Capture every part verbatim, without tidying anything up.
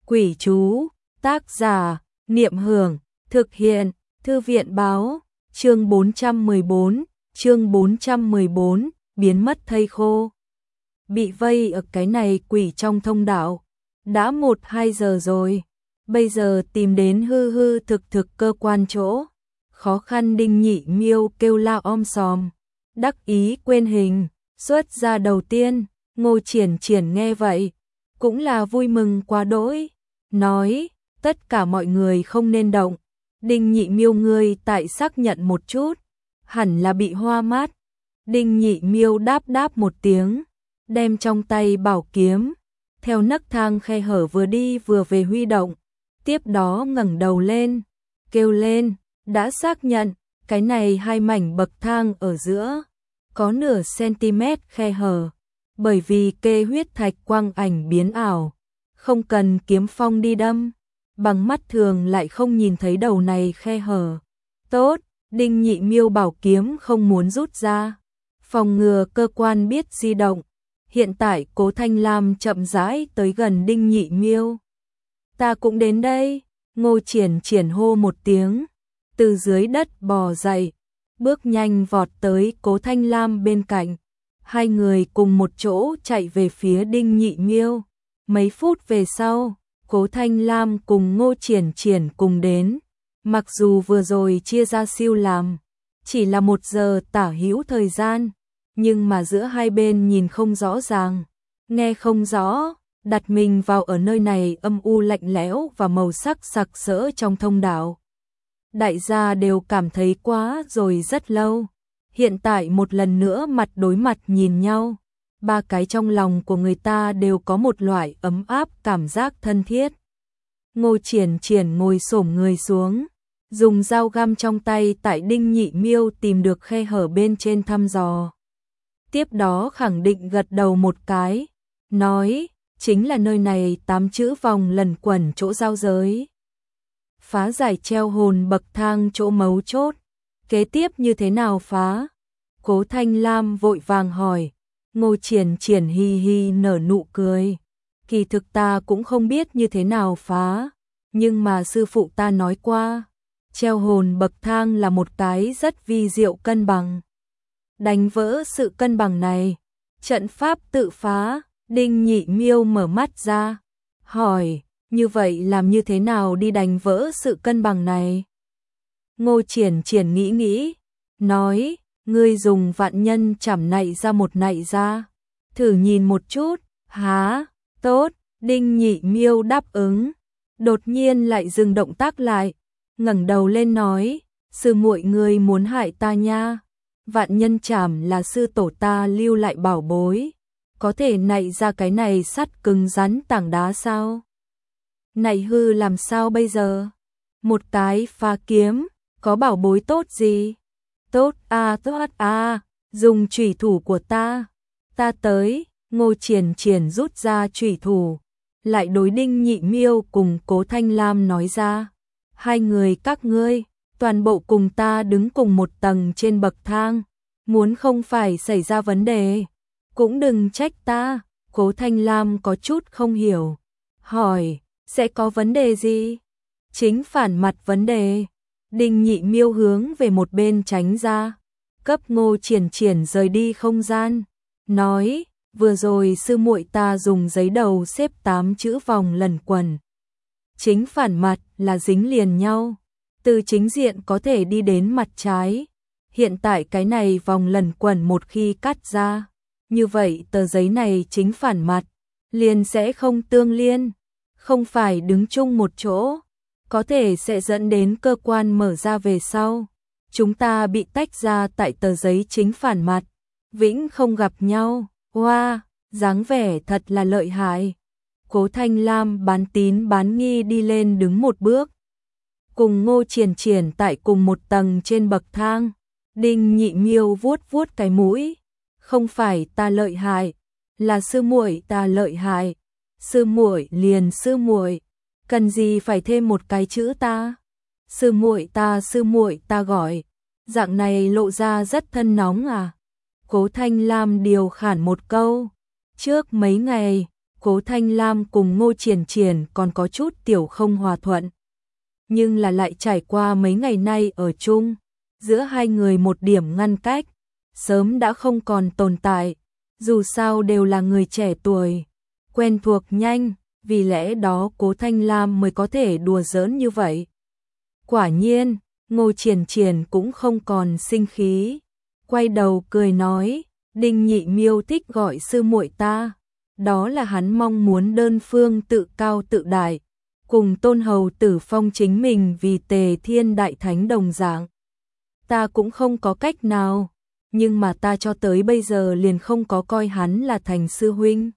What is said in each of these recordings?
Quỷ chú, tác giả, Niệm Hưởng, thực hiện, Thư viện báo, chương bốn trăm mười bốn, chương bốn trăm mười bốn, biến mất thây khô. Bị vây ở cái này quỷ trong thông đạo, đã một hai giờ rồi, bây giờ tìm đến hư hư thực thực cơ quan chỗ, khó khăn Đinh Nhị Miêu kêu la om sòm, đắc ý quên hình, xuất ra đầu tiên, Ngô Triển Triển nghe vậy, cũng là vui mừng quá đỗi, nói, tất cả mọi người không nên động, Đinh Nhị Miêu ngươi tại xác nhận một chút, hẳn là bị hoa mắt. Đinh Nhị Miêu đáp đáp một tiếng, đem trong tay bảo kiếm, theo nấc thang khe hở vừa đi vừa về huy động, tiếp đó ngẩng đầu lên, kêu lên, đã xác nhận, cái này hai mảnh bậc thang ở giữa, có nửa cm khe hở, bởi vì kê huyết thạch quang ảnh biến ảo, không cần kiếm phong đi đâm, bằng mắt thường lại không nhìn thấy đầu này khe hở. Tốt, Đinh Nhị Miêu bảo kiếm không muốn rút ra, phòng ngừa cơ quan biết di động. Hiện tại Cố Thanh Lam chậm rãi tới gần Đinh Nhị Miêu. Ta cũng đến đây, Ngô Triển Triển hô một tiếng, từ dưới đất bò dậy, bước nhanh vọt tới Cố Thanh Lam bên cạnh. Hai người cùng một chỗ chạy về phía Đinh Nhị Miêu. Mấy phút về sau, Cố Thanh Lam cùng Ngô Triển Triển cùng đến. Mặc dù vừa rồi chia ra siêu làm, chỉ là một giờ tả hữu thời gian, nhưng mà giữa hai bên nhìn không rõ ràng, nghe không rõ, đặt mình vào ở nơi này âm u lạnh lẽo và màu sắc sặc sỡ trong thông đạo. Đại gia đều cảm thấy quá rồi rất lâu, hiện tại một lần nữa mặt đối mặt nhìn nhau, ba cái trong lòng của người ta đều có một loại ấm áp cảm giác thân thiết. Ngô Triển Triển ngồi xổm người xuống, dùng dao găm trong tay tại Đinh Nhị Miêu tìm được khe hở bên trên thăm dò. Tiếp đó khẳng định gật đầu một cái, nói, chính là nơi này tám chữ vòng lần quẩn chỗ giao giới. Phá giải treo hồn bậc thang chỗ mấu chốt, kế tiếp như thế nào phá? Cố Thanh Lam vội vàng hỏi, Ngô Triển Triển hi hi nở nụ cười. Kỳ thực ta cũng không biết như thế nào phá, nhưng mà sư phụ ta nói qua, treo hồn bậc thang là một cái rất vi diệu cân bằng. Đánh vỡ sự cân bằng này, trận pháp tự phá. Đinh Nhị Miêu mở mắt ra, hỏi, như vậy làm như thế nào đi đánh vỡ sự cân bằng này? Ngô Triển Triển nghĩ nghĩ, nói, ngươi dùng vạn nhân chảm nạy ra một nạy ra, thử nhìn một chút. Há, tốt, Đinh Nhị Miêu đáp ứng, đột nhiên lại dừng động tác lại, ngẩng đầu lên nói, sư muội ngươi muốn hại ta nha. Vạn nhân chảm là sư tổ ta lưu lại bảo bối, có thể nạy ra cái này sắt cứng rắn tảng đá sao? Nạy hư làm sao bây giờ? Một cái pha kiếm, có bảo bối tốt gì? Tốt a tốt a, dùng chủy thủ của ta. Ta tới, Ngô Triển Triển rút ra chủy thủ, lại đối Đinh Nhị Miêu cùng Cố Thanh Lam nói ra, hai người các ngươi, toàn bộ cùng ta đứng cùng một tầng trên bậc thang, muốn không phải xảy ra vấn đề, cũng đừng trách ta. Cố Thanh Lam có chút không hiểu, hỏi, sẽ có vấn đề gì? Chính phản mặt vấn đề. Đinh Nhị Miêu hướng về một bên tránh ra, cấp Ngô Triển Triển rời đi không gian, nói, vừa rồi sư muội ta dùng giấy đầu xếp tám chữ vòng lần quẩn. Chính phản mặt là dính liền nhau, từ chính diện có thể đi đến mặt trái. Hiện tại cái này vòng lần quẩn một khi cắt ra, như vậy tờ giấy này chính phản mặt, liền sẽ không tương liên, không phải đứng chung một chỗ, có thể sẽ dẫn đến cơ quan mở ra về sau. Chúng ta bị tách ra tại tờ giấy chính phản mặt, vĩnh không gặp nhau. Hoa, wow, dáng vẻ thật là lợi hại. Cố Thanh Lam bán tín bán nghi đi lên đứng một bước, cùng Ngô Triển Triển tại cùng một tầng trên bậc thang. Đinh Nhị Miêu vuốt vuốt cái mũi, không phải ta lợi hại, là sư muội ta lợi hại. Sư muội liền sư muội, cần gì phải thêm một cái chữ ta? Sư muội ta sư muội ta gọi, dạng này lộ ra rất thân nóng à? Cố Thanh Lam điều khản một câu, trước mấy ngày, Cố Thanh Lam cùng Ngô Triển Triển còn có chút tiểu không hòa thuận. Nhưng là lại trải qua mấy ngày nay ở chung, giữa hai người một điểm ngăn cách, sớm đã không còn tồn tại, dù sao đều là người trẻ tuổi, quen thuộc nhanh, vì lẽ đó Cố Thanh Lam mới có thể đùa giỡn như vậy. Quả nhiên, Ngô Triển Triển cũng không còn sinh khí, quay đầu cười nói, Đinh Nhị Miêu thích gọi sư muội ta, đó là hắn mong muốn đơn phương tự cao tự đại, cùng Tôn Hầu Tử phong chính mình vì Tề Thiên Đại Thánh đồng dạng. Ta cũng không có cách nào, nhưng mà ta cho tới bây giờ liền không có coi hắn là thành sư huynh.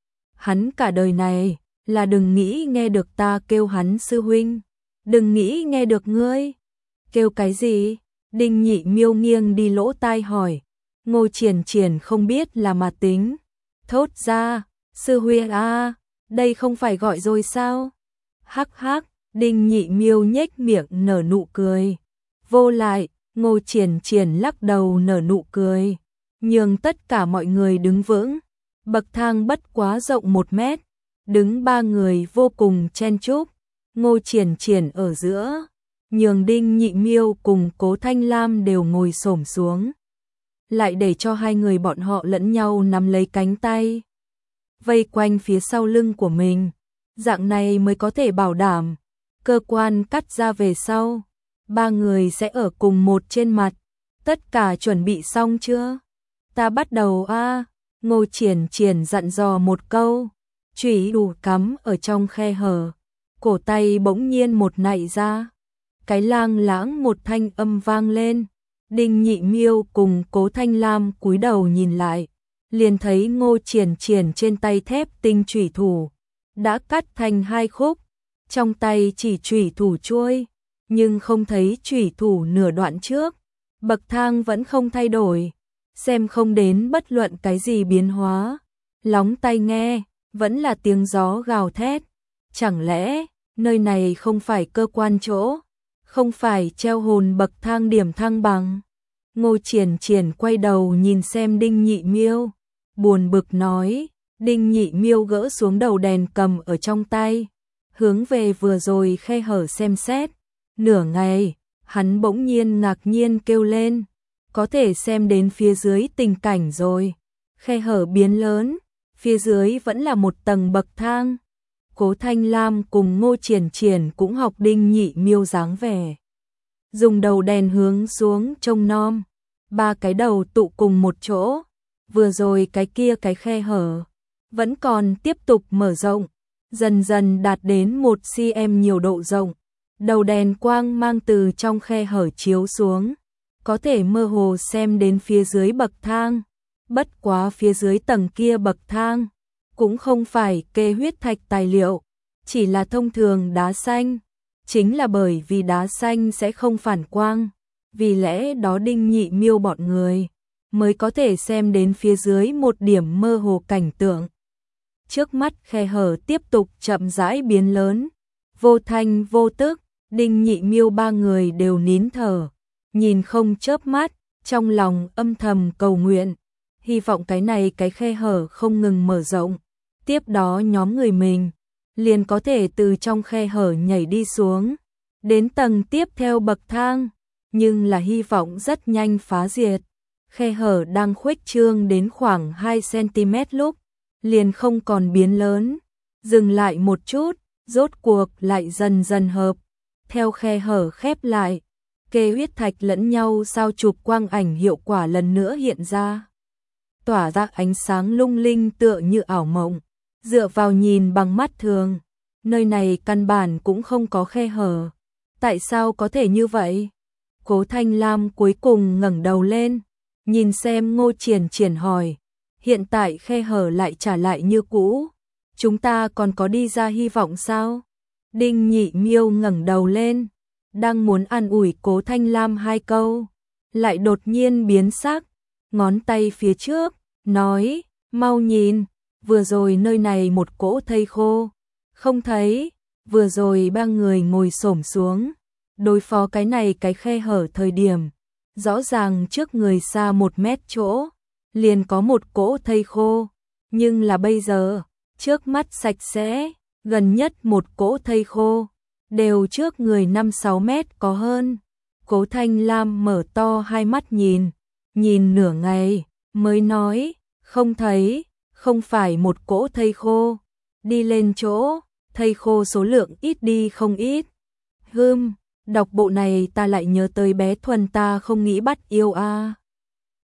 Hắn cả đời này là đừng nghĩ nghe được ta kêu hắn sư huynh, đừng nghĩ nghe được ngươi. Kêu cái gì? Đinh Nhị Miêu nghiêng đi lỗ tai hỏi. Ngô Triển Triển không biết là mà tính, thốt ra, sư huynh a, đây không phải gọi rồi sao? Hắc hắc, Đinh Nhị Miêu nhếch miệng nở nụ cười. Vô lại, Ngô Triển Triển lắc đầu nở nụ cười, nhường tất cả mọi người đứng vững. Bậc thang bất quá rộng một mét, đứng ba người vô cùng chen chúc. Ngô Triển Triển ở giữa, nhường Đinh Nhị Miêu cùng Cố Thanh Lam đều ngồi xổm xuống, lại để cho hai người bọn họ lẫn nhau nắm lấy cánh tay, vây quanh phía sau lưng của mình. Dạng này mới có thể bảo đảm cơ quan cắt ra về sau, ba người sẽ ở cùng một trên mặt. Tất cả chuẩn bị xong chưa? Ta bắt đầu a. Ngô Triển Triển dặn dò một câu, chủy đủ cắm ở trong khe hở, cổ tay bỗng nhiên một nạy ra, cái lang lãng một thanh âm vang lên. Đinh Nhị Miêu cùng Cố Thanh Lam cúi đầu nhìn lại, liền thấy Ngô Triển Triển trên tay thép tinh chủy thủ đã cắt thành hai khúc, trong tay chỉ chủy thủ chuôi, nhưng không thấy chủy thủ nửa đoạn trước. Bậc thang vẫn không thay đổi, xem không đến bất luận cái gì biến hóa. Lóng tai nghe, vẫn là tiếng gió gào thét. Chẳng lẽ, nơi này không phải cơ quan chỗ, không phải treo hồn bậc thang điểm thăng bằng? Ngô Triển Triển quay đầu nhìn xem Đinh Nhị Miêu, buồn bực nói. Đinh Nhị Miêu gỡ xuống đầu đèn cầm ở trong tay, hướng về vừa rồi khe hở xem xét. Nửa ngày, hắn bỗng nhiên ngạc nhiên kêu lên, có thể xem đến phía dưới tình cảnh rồi. Khe hở biến lớn, phía dưới vẫn là một tầng bậc thang. Cố Thanh Lam cùng Ngô Triển Triển cũng học Đinh Nhị Miêu dáng vẻ, dùng đầu đèn hướng xuống trông nom. Ba cái đầu tụ cùng một chỗ, vừa rồi cái kia cái khe hở vẫn còn tiếp tục mở rộng, dần dần đạt đến một xăng-ti-mét nhiều độ rộng. Đầu đèn quang mang từ trong khe hở chiếu xuống, có thể mơ hồ xem đến phía dưới bậc thang. Bất quá phía dưới tầng kia bậc thang cũng không phải kê huyết thạch tài liệu, chỉ là thông thường đá xanh. Chính là bởi vì đá xanh sẽ không phản quang, vì lẽ đó Đinh Nhị Miêu bọn người mới có thể xem đến phía dưới một điểm mơ hồ cảnh tượng. Trước mắt khe hở tiếp tục chậm rãi biến lớn, vô thanh vô tức. Đinh Nhị Miêu ba người đều nín thở, nhìn không chớp mắt, trong lòng âm thầm cầu nguyện, hy vọng cái này cái khe hở không ngừng mở rộng. Tiếp đó nhóm người mình liền có thể từ trong khe hở nhảy đi xuống, đến tầng tiếp theo bậc thang. Nhưng là hy vọng rất nhanh phá diệt. Khe hở đang khuếch trương đến khoảng hai xăng-ti-mét lúc, liền không còn biến lớn, dừng lại một chút, rốt cuộc lại dần dần hợp. Theo khe hở khép lại, kê huyết thạch lẫn nhau sao chụp quang ảnh hiệu quả lần nữa hiện ra, tỏa ra ánh sáng lung linh tựa như ảo mộng. Dựa vào nhìn bằng mắt thường, nơi này căn bản cũng không có khe hở. Tại sao có thể như vậy? Cố Thanh Lam cuối cùng ngẩng đầu lên, nhìn xem Ngô Triển Triển hỏi, hiện tại khe hở lại trả lại như cũ, chúng ta còn có đi ra hy vọng sao? Đinh Nhị Miêu ngẩng đầu lên, đang muốn an ủi Cố Thanh Lam hai câu, lại đột nhiên biến sắc, ngón tay phía trước, nói, mau nhìn, vừa rồi nơi này một cỗ thây khô, không thấy, vừa rồi ba người ngồi xổm xuống, đối phó cái này cái khe hở thời điểm, rõ ràng trước người xa một mét chỗ, liền có một cỗ thây khô, nhưng là bây giờ, trước mắt sạch sẽ, gần nhất một cỗ thây khô, đều trước người năm sáu mét có hơn. Cố Thanh Lam mở to hai mắt nhìn, nhìn nửa ngày, mới nói, không thấy, không phải một cỗ thây khô, đi lên chỗ, thây khô số lượng ít đi không ít. Hừm, đọc bộ này ta lại nhớ tới bé Thuần ta không nghĩ bắt yêu a. À.